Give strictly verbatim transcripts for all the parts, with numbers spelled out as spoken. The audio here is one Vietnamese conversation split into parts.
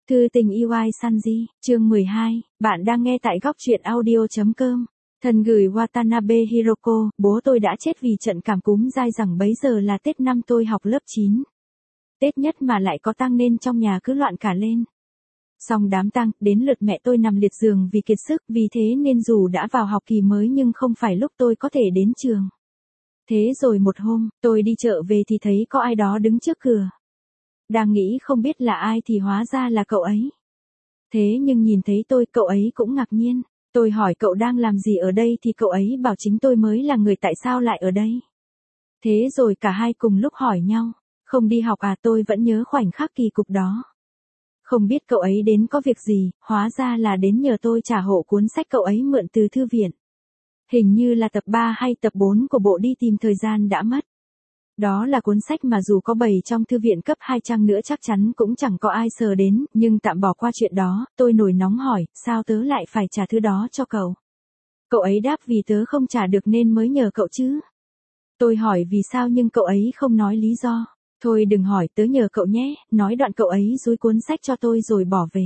Thư tình Iwai Sanji, chương mười hai, bạn đang nghe tại góc truyện audio.com. Thân gửi Watanabe Hiroko, bố tôi đã chết vì trận cảm cúm dai dẳng bấy giờ là Tết năm tôi học lớp chín. Tết nhất mà lại có tang nên trong nhà cứ loạn cả lên. Xong đám tang, đến lượt mẹ tôi nằm liệt giường vì kiệt sức, vì thế nên dù đã vào học kỳ mới nhưng không phải lúc tôi có thể đến trường. Thế rồi một hôm, tôi đi chợ về thì thấy có ai đó đứng trước cửa. Đang nghĩ không biết là ai thì hóa ra là cậu ấy. Thế nhưng nhìn thấy tôi, cậu ấy cũng ngạc nhiên. Tôi hỏi cậu đang làm gì ở đây thì cậu ấy bảo chính tôi mới là người tại sao lại ở đây. Thế rồi cả hai cùng lúc hỏi nhau, không đi học à? Tôi vẫn nhớ khoảnh khắc kỳ cục đó. Không biết cậu ấy đến có việc gì, hóa ra là đến nhờ tôi trả hộ cuốn sách cậu ấy mượn từ thư viện. Hình như là tập ba hay tập bốn của bộ Đi tìm thời gian đã mất. Đó là cuốn sách mà dù có bày trong thư viện cấp hai chăng nữa chắc chắn cũng chẳng có ai sờ đến, nhưng tạm bỏ qua chuyện đó, tôi nổi nóng hỏi, sao tớ lại phải trả thứ đó cho cậu? Cậu ấy đáp vì tớ không trả được nên mới nhờ cậu chứ. Tôi hỏi vì sao nhưng cậu ấy không nói lý do. Thôi đừng hỏi, tớ nhờ cậu nhé, nói đoạn cậu ấy dúi cuốn sách cho tôi rồi bỏ về.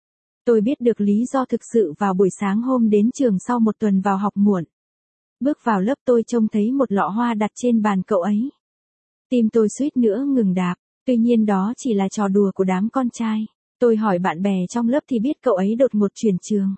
Tôi biết được lý do thực sự vào buổi sáng hôm đến trường sau một tuần vào học muộn. Bước vào lớp tôi trông thấy một lọ hoa đặt trên bàn cậu ấy. Tim tôi suýt nữa ngừng đạp, tuy nhiên đó chỉ là trò đùa của đám con trai. Tôi hỏi bạn bè trong lớp thì biết cậu ấy đột ngột chuyển trường.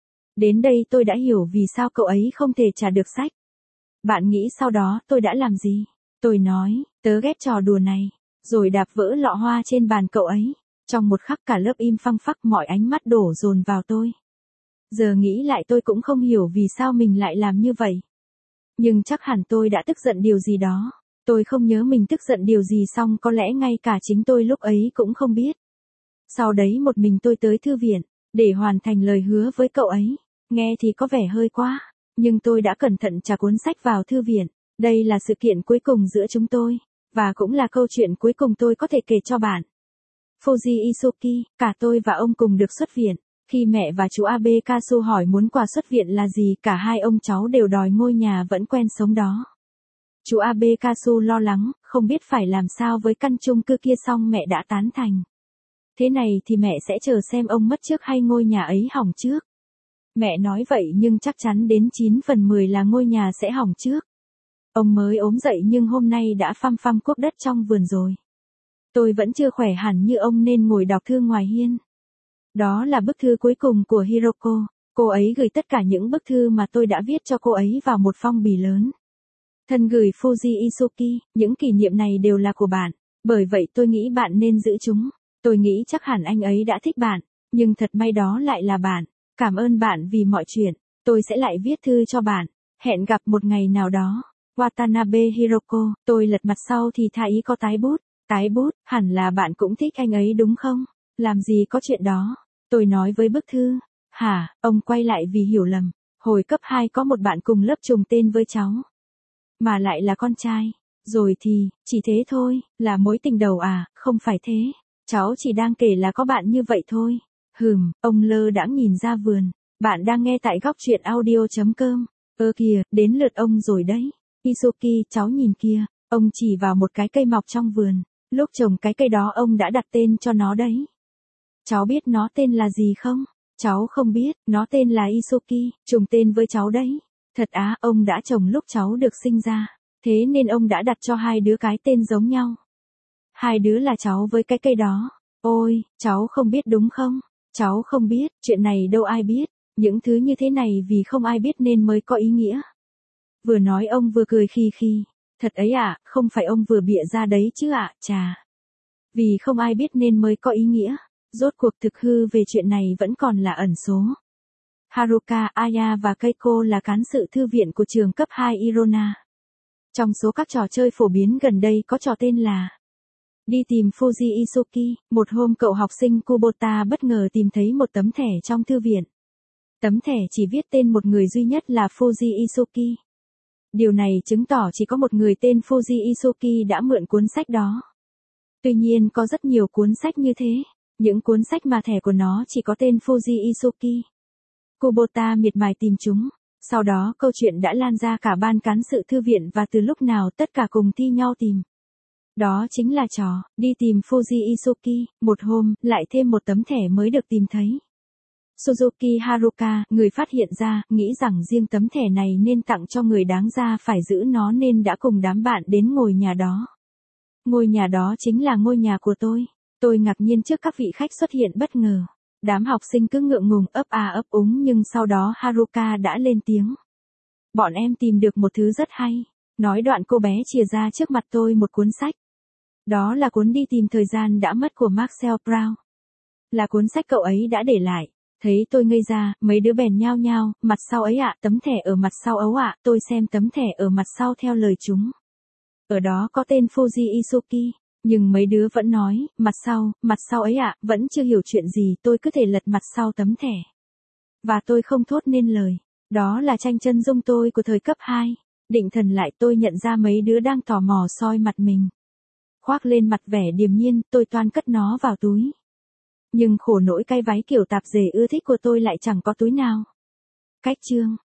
Đến đây tôi đã hiểu vì sao cậu ấy không thể trả được sách. Bạn nghĩ sau đó tôi đã làm gì? Tôi nói, tớ ghét trò đùa này, rồi đạp vỡ lọ hoa trên bàn cậu ấy. Trong một khắc cả lớp im phăng phắc, mọi ánh mắt đổ dồn vào tôi. Giờ nghĩ lại tôi cũng không hiểu vì sao mình lại làm như vậy. Nhưng chắc hẳn tôi đã tức giận điều gì đó. Tôi không nhớ mình tức giận điều gì, xong có lẽ ngay cả chính tôi lúc ấy cũng không biết. Sau đấy một mình tôi tới thư viện, để hoàn thành lời hứa với cậu ấy. Nghe thì có vẻ hơi quá, nhưng tôi đã cẩn thận trả cuốn sách vào thư viện. Đây là sự kiện cuối cùng giữa chúng tôi, và cũng là câu chuyện cuối cùng tôi có thể kể cho bạn. Fuji Isuki, cả tôi và ông cùng được xuất viện. Khi mẹ và chú Abe Kasu hỏi muốn quà xuất viện là gì, cả hai ông cháu đều đòi ngôi nhà vẫn quen sống đó. Chú Abe Kasu lo lắng, không biết phải làm sao với căn chung cư kia, xong mẹ đã tán thành. Thế này thì mẹ sẽ chờ xem ông mất trước hay ngôi nhà ấy hỏng trước. Mẹ nói vậy nhưng chắc chắn đến chín phần mười là ngôi nhà sẽ hỏng trước. Ông mới ốm dậy nhưng hôm nay đã phăm phăm cuốc đất trong vườn rồi. Tôi vẫn chưa khỏe hẳn như ông nên ngồi đọc thư ngoài hiên. Đó là bức thư cuối cùng của Hiroko. Cô ấy gửi tất cả những bức thư mà tôi đã viết cho cô ấy vào một phong bì lớn. Thân gửi Fuji Isuki, những kỷ niệm này đều là của bạn, bởi vậy tôi nghĩ bạn nên giữ chúng. Tôi nghĩ chắc hẳn anh ấy đã thích bạn, nhưng thật may đó lại là bạn. Cảm ơn bạn vì mọi chuyện, tôi sẽ lại viết thư cho bạn. Hẹn gặp một ngày nào đó. Watanabe Hiroko, tôi lật mặt sau thì thấy có tái bút. Tái bút, hẳn là bạn cũng thích anh ấy đúng không? Làm gì có chuyện đó. Tôi nói với bức thư. Hả, ông quay lại vì hiểu lầm. Hồi cấp hai có một bạn cùng lớp trùng tên với cháu. Mà lại là con trai. Rồi thì, chỉ thế thôi, là mối tình đầu à? Không phải thế. Cháu chỉ đang kể là có bạn như vậy thôi. Hừm, ông lơ đãng nhìn ra vườn. Bạn đang nghe tại góc truyện audio.com. Ơ kìa, đến lượt ông rồi đấy. Isuki, cháu nhìn kia. Ông chỉ vào một cái cây mọc trong vườn. Lúc trồng cái cây đó ông đã đặt tên cho nó đấy. Cháu biết nó tên là gì không? Cháu không biết, nó tên là Isuki, trùng tên với cháu đấy. Thật á, ông đã trồng lúc cháu được sinh ra. Thế nên ông đã đặt cho hai đứa cái tên giống nhau. Hai đứa là cháu với cái cây đó. Ôi, cháu không biết đúng không? Cháu không biết, chuyện này đâu ai biết. Những thứ như thế này vì không ai biết nên mới có ý nghĩa. Vừa nói ông vừa cười khi khi. Thật ấy ạ, à, không phải ông vừa bịa ra đấy chứ ạ, à, chà. Vì không ai biết nên mới có ý nghĩa. Rốt cuộc thực hư về chuyện này vẫn còn là ẩn số. Haruka, Aya và Keiko là cán sự thư viện của trường cấp hai Irona. Trong số các trò chơi phổ biến gần đây có trò tên là Đi tìm Fuji Isuki. Một hôm cậu học sinh Kubota bất ngờ tìm thấy một tấm thẻ trong thư viện. Tấm thẻ chỉ viết tên một người duy nhất là Fuji Isuki. Điều này chứng tỏ chỉ có một người tên Fuji Isuki đã mượn cuốn sách đó. Tuy nhiên có rất nhiều cuốn sách như thế. Những cuốn sách mà thẻ của nó chỉ có tên Fuji Isuki. Kubota miệt mài tìm chúng. Sau đó câu chuyện đã lan ra cả ban cán sự thư viện và từ lúc nào tất cả cùng thi nhau tìm. Đó chính là trò, đi tìm Fuji Isuki, một hôm, lại thêm một tấm thẻ mới được tìm thấy. Suzuki Haruka, người phát hiện ra, nghĩ rằng riêng tấm thẻ này nên tặng cho người đáng ra phải giữ nó nên đã cùng đám bạn đến ngôi nhà đó. Ngôi nhà đó chính là ngôi nhà của tôi. Tôi ngạc nhiên trước các vị khách xuất hiện bất ngờ. Đám học sinh cứ ngượng ngùng ấp a ấp úng nhưng sau đó Haruka đã lên tiếng. Bọn em tìm được một thứ rất hay. Nói đoạn cô bé chìa ra trước mặt tôi một cuốn sách. Đó là cuốn Đi tìm thời gian đã mất của Marcel Proust. Là cuốn sách cậu ấy đã để lại. Thấy tôi ngây ra, mấy đứa bèn nhao nhao, mặt sau ấy ạ, tấm thẻ ở mặt sau ấu ạ, tôi xem tấm thẻ ở mặt sau theo lời chúng. Ở đó có tên Fuji Isuki, nhưng mấy đứa vẫn nói, mặt sau, mặt sau ấy ạ, vẫn chưa hiểu chuyện gì, tôi cứ thể lật mặt sau tấm thẻ. Và tôi không thốt nên lời. Đó là tranh chân dung tôi của thời cấp hai. Định thần lại tôi nhận ra mấy đứa đang tò mò soi mặt mình. Khoác lên mặt vẻ điềm nhiên, tôi toan cất nó vào túi. Nhưng khổ nỗi cái váy kiểu tạp dề ưa thích của tôi lại chẳng có túi nào. Cách chương